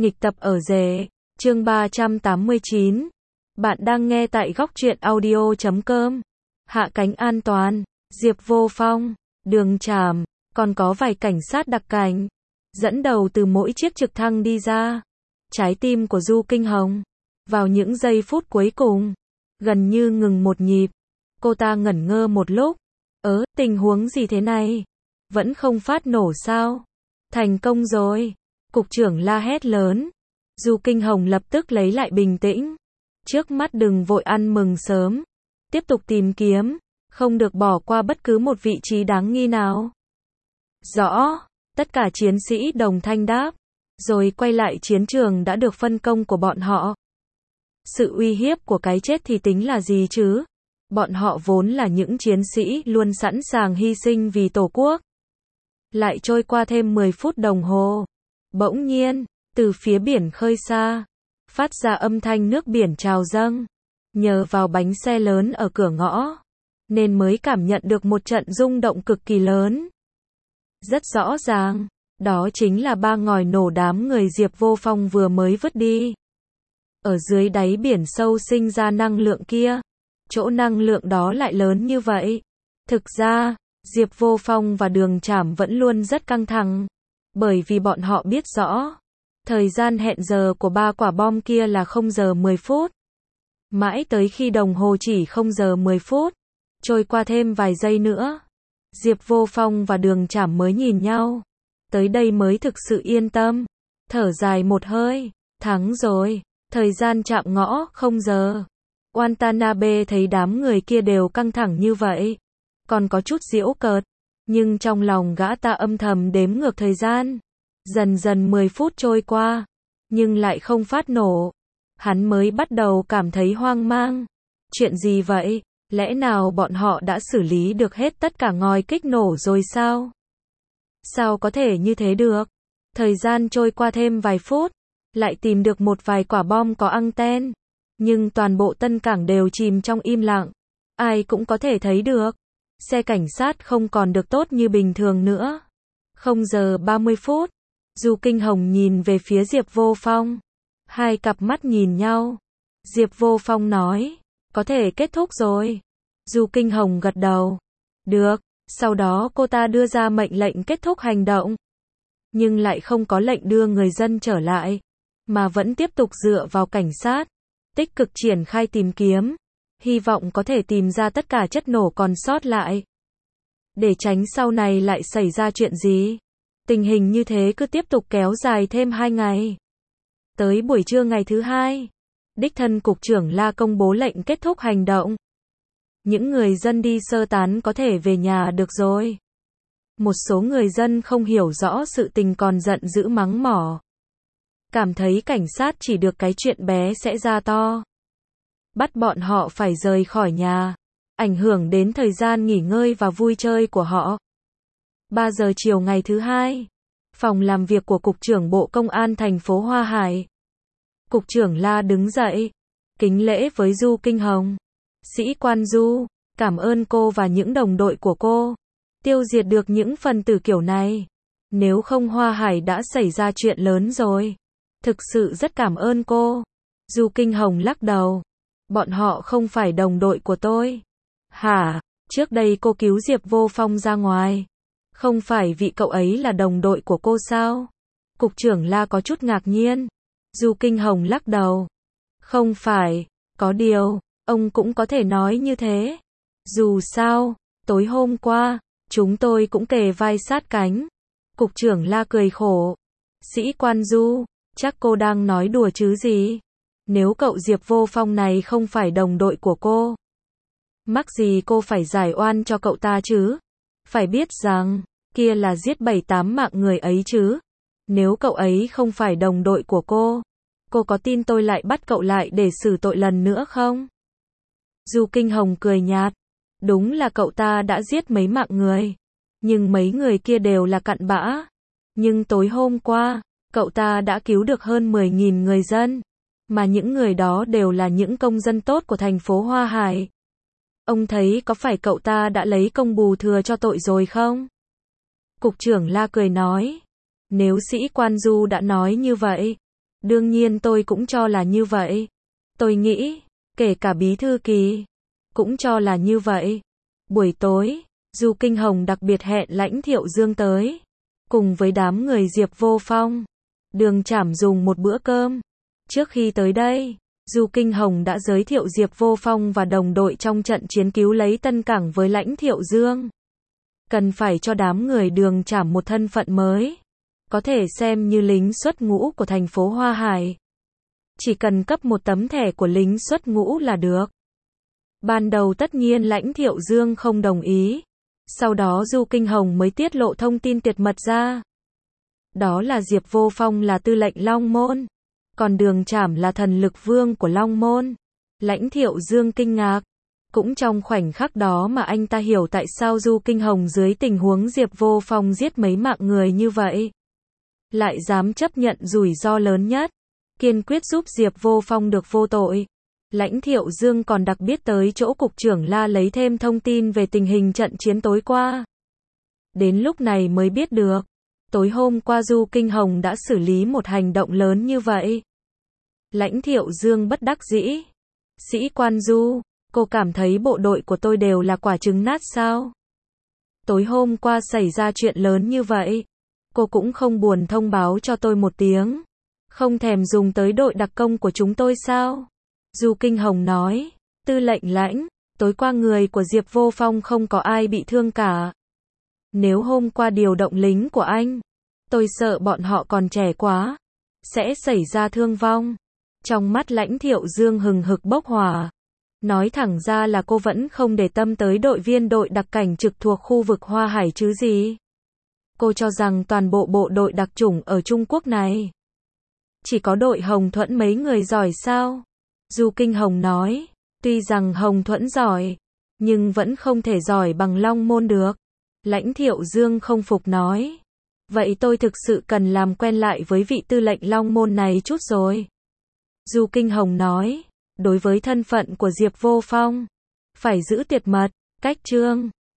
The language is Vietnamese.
Nghịch tập ở rể, chương 389. Bạn đang nghe tại góc truyện audio.com. Hạ cánh an toàn, Diệp Vô Phong, Đường Trảm, còn có vài cảnh sát đặc cảnh, dẫn đầu từ mỗi chiếc trực thăng đi ra. Trái tim của Du Kinh Hồng, vào những giây phút cuối cùng, gần như ngừng một nhịp. Cô ta ngẩn ngơ một lúc. Tình huống gì thế này? Vẫn không phát nổ sao? Thành công rồi. Cục trưởng la hét lớn. Du Kinh Hồng lập tức lấy lại bình tĩnh. Trước mắt đừng vội ăn mừng sớm. Tiếp tục tìm kiếm, không được bỏ qua bất cứ một vị trí đáng nghi nào. Rõ, tất cả chiến sĩ đồng thanh đáp, rồi quay lại chiến trường đã được phân công của bọn họ. Sự uy hiếp của cái chết thì tính là gì chứ? Bọn họ vốn là những chiến sĩ luôn sẵn sàng hy sinh vì Tổ quốc. Lại trôi qua thêm 10 phút đồng hồ. Bỗng nhiên, từ phía biển khơi xa, phát ra âm thanh nước biển trào dâng. Nhờ vào bánh xe lớn ở cửa ngõ, nên mới cảm nhận được một trận rung động cực kỳ lớn. Rất rõ ràng, đó chính là 3 ngòi nổ đám người Diệp Vô Phong vừa mới vứt đi. Ở dưới đáy biển sâu sinh ra năng lượng kia, chỗ năng lượng đó lại lớn như vậy. Thực ra, Diệp Vô Phong và Đường Trảm vẫn luôn rất căng thẳng, bởi vì bọn họ biết rõ, thời gian hẹn giờ của 3 quả bom kia là 0 giờ 10 phút. Mãi tới khi đồng hồ chỉ 0 giờ 10 phút, trôi qua thêm vài giây nữa, Diệp Vô Phong và Đường Trảm mới nhìn nhau. Tới đây mới thực sự yên tâm, thở dài một hơi, thắng rồi, thời gian chạm ngõ 0 giờ. Watanabe thấy đám người kia đều căng thẳng như vậy, còn có chút giễu cợt, nhưng trong lòng gã ta âm thầm đếm ngược thời gian. Dần dần 10 phút trôi qua, nhưng lại không phát nổ. Hắn mới bắt đầu cảm thấy hoang mang. Chuyện gì vậy? Lẽ nào bọn họ đã xử lý được hết tất cả ngòi kích nổ rồi sao? Sao có thể như thế được? Thời gian trôi qua thêm vài phút, lại tìm được một vài quả bom có anten. Nhưng toàn bộ Tân Cảng đều chìm trong im lặng. Ai cũng có thể thấy được. Xe cảnh sát không còn được tốt như bình thường nữa. 0 giờ 30 phút. Du Kinh Hồng nhìn về phía Diệp Vô Phong. Hai cặp mắt nhìn nhau. Diệp Vô Phong nói, có thể kết thúc rồi. Du Kinh Hồng gật đầu. Được, sau đó cô ta đưa ra mệnh lệnh kết thúc hành động. Nhưng lại không có lệnh đưa người dân trở lại, mà vẫn tiếp tục dựa vào cảnh sát, tích cực triển khai tìm kiếm, hy vọng có thể tìm ra tất cả chất nổ còn sót lại. Để tránh sau này lại xảy ra chuyện gì. Tình hình như thế cứ tiếp tục kéo dài thêm 2 ngày. Tới buổi trưa ngày thứ 2, đích thân cục trưởng La công bố lệnh kết thúc hành động. Những người dân đi sơ tán có thể về nhà được rồi. Một số người dân không hiểu rõ sự tình còn giận dữ mắng mỏ. Cảm thấy cảnh sát chỉ được cái chuyện bé sẽ ra to. Bắt bọn họ phải rời khỏi nhà, ảnh hưởng đến thời gian nghỉ ngơi và vui chơi của họ. 3 giờ chiều ngày thứ 2, phòng làm việc của Cục trưởng Bộ Công an thành phố Hoa Hải. Cục trưởng La đứng dậy, kính lễ với Du Kinh Hồng. Sĩ quan Du, cảm ơn cô và những đồng đội của cô. Tiêu diệt được những phần tử kiểu này. Nếu không Hoa Hải đã xảy ra chuyện lớn rồi. Thực sự rất cảm ơn cô. Du Kinh Hồng lắc đầu. Bọn họ không phải đồng đội của tôi. Hả? Trước đây cô cứu Diệp Vô Phong ra ngoài. Không phải vì cậu ấy là đồng đội của cô sao? Cục trưởng La có chút ngạc nhiên. Du Kinh Hồng lắc đầu. Không phải, có điều, ông cũng có thể nói như thế. Dù sao, tối hôm qua, chúng tôi cũng kề vai sát cánh. Cục trưởng La cười khổ. Sĩ quan Du, chắc cô đang nói đùa chứ gì? Nếu cậu Diệp Vô Phong này không phải đồng đội của cô, mắc gì cô phải giải oan cho cậu ta chứ? Phải biết rằng, kia là giết 7-8 mạng người ấy chứ. Nếu cậu ấy không phải đồng đội của cô có tin tôi lại bắt cậu lại để xử tội lần nữa không? Du Kinh Hồng cười nhạt. Đúng là cậu ta đã giết mấy mạng người. Nhưng mấy người kia đều là cặn bã. Nhưng tối hôm qua, cậu ta đã cứu được hơn 10.000 người dân. Mà những người đó đều là những công dân tốt của thành phố Hoa Hải. Ông thấy có phải cậu ta đã lấy công bù thừa cho tội rồi không? Cục trưởng La cười nói. Nếu sĩ quan Du đã nói như vậy, Đương nhiên tôi cũng cho là như vậy. Tôi nghĩ, kể cả bí thư Kỳ, cũng cho là như vậy. Buổi tối, Du Kinh Hồng đặc biệt hẹn Lãnh Thiệu Dương tới, cùng với đám người Diệp Vô Phong, Đường Trảm dùng một bữa cơm. Trước khi tới đây, Du Kinh Hồng đã giới thiệu Diệp Vô Phong và đồng đội trong trận chiến cứu lấy Tân Cảng với Lãnh Thiệu Dương. Cần phải cho đám người Đường Trảm một thân phận mới, có thể xem như lính xuất ngũ của thành phố Hoa Hải. Chỉ cần cấp một tấm thẻ của lính xuất ngũ là được. Ban đầu tất nhiên Lãnh Thiệu Dương không đồng ý. Sau đó Du Kinh Hồng mới tiết lộ thông tin tuyệt mật ra. Đó là Diệp Vô Phong là tư lệnh Long Môn, còn Đường Trảm là thần lực vương của Long Môn. Lãnh Thiệu Dương kinh ngạc. Cũng trong khoảnh khắc đó mà anh ta hiểu tại sao Du Kinh Hồng dưới tình huống Diệp Vô Phong giết mấy mạng người như vậy, lại dám chấp nhận rủi ro lớn nhất, kiên quyết giúp Diệp Vô Phong được vô tội. Lãnh Thiệu Dương còn đặc biệt tới chỗ cục trưởng La lấy thêm thông tin về tình hình trận chiến tối qua. Đến lúc này mới biết được, tối hôm qua Du Kinh Hồng đã xử lý một hành động lớn như vậy. Lãnh Thiệu Dương bất đắc dĩ. Sĩ quan Du, cô cảm thấy bộ đội của tôi đều là quả trứng nát sao? Tối hôm qua xảy ra chuyện lớn như vậy, cô cũng không buồn thông báo cho tôi một tiếng, không thèm dùng tới đội đặc công của chúng tôi sao? Du Kinh Hồng nói, tư lệnh Lãnh, tối qua người của Diệp Vô Phong không có ai bị thương cả. Nếu hôm qua điều động lính của anh, tôi sợ bọn họ còn trẻ quá, sẽ xảy ra thương vong. Trong mắt Lãnh Thiệu Dương hừng hực bốc hỏa. Nói thẳng ra là cô vẫn không để tâm tới đội viên đội đặc cảnh trực thuộc khu vực Hoa Hải chứ gì. Cô cho rằng toàn bộ bộ đội đặc chủng ở Trung Quốc này, chỉ có đội Hồng Thuẫn mấy người giỏi sao? Du Kinh Hồng nói, tuy rằng Hồng Thuẫn giỏi, nhưng vẫn không thể giỏi bằng Long Môn được. Lãnh Thiệu Dương không phục nói, vậy tôi thực sự cần làm quen lại với vị tư lệnh Long Môn này chút rồi. Du Kinh Hồng nói, đối với thân phận của Diệp Vô Phong, phải giữ tuyệt mật. Cách chương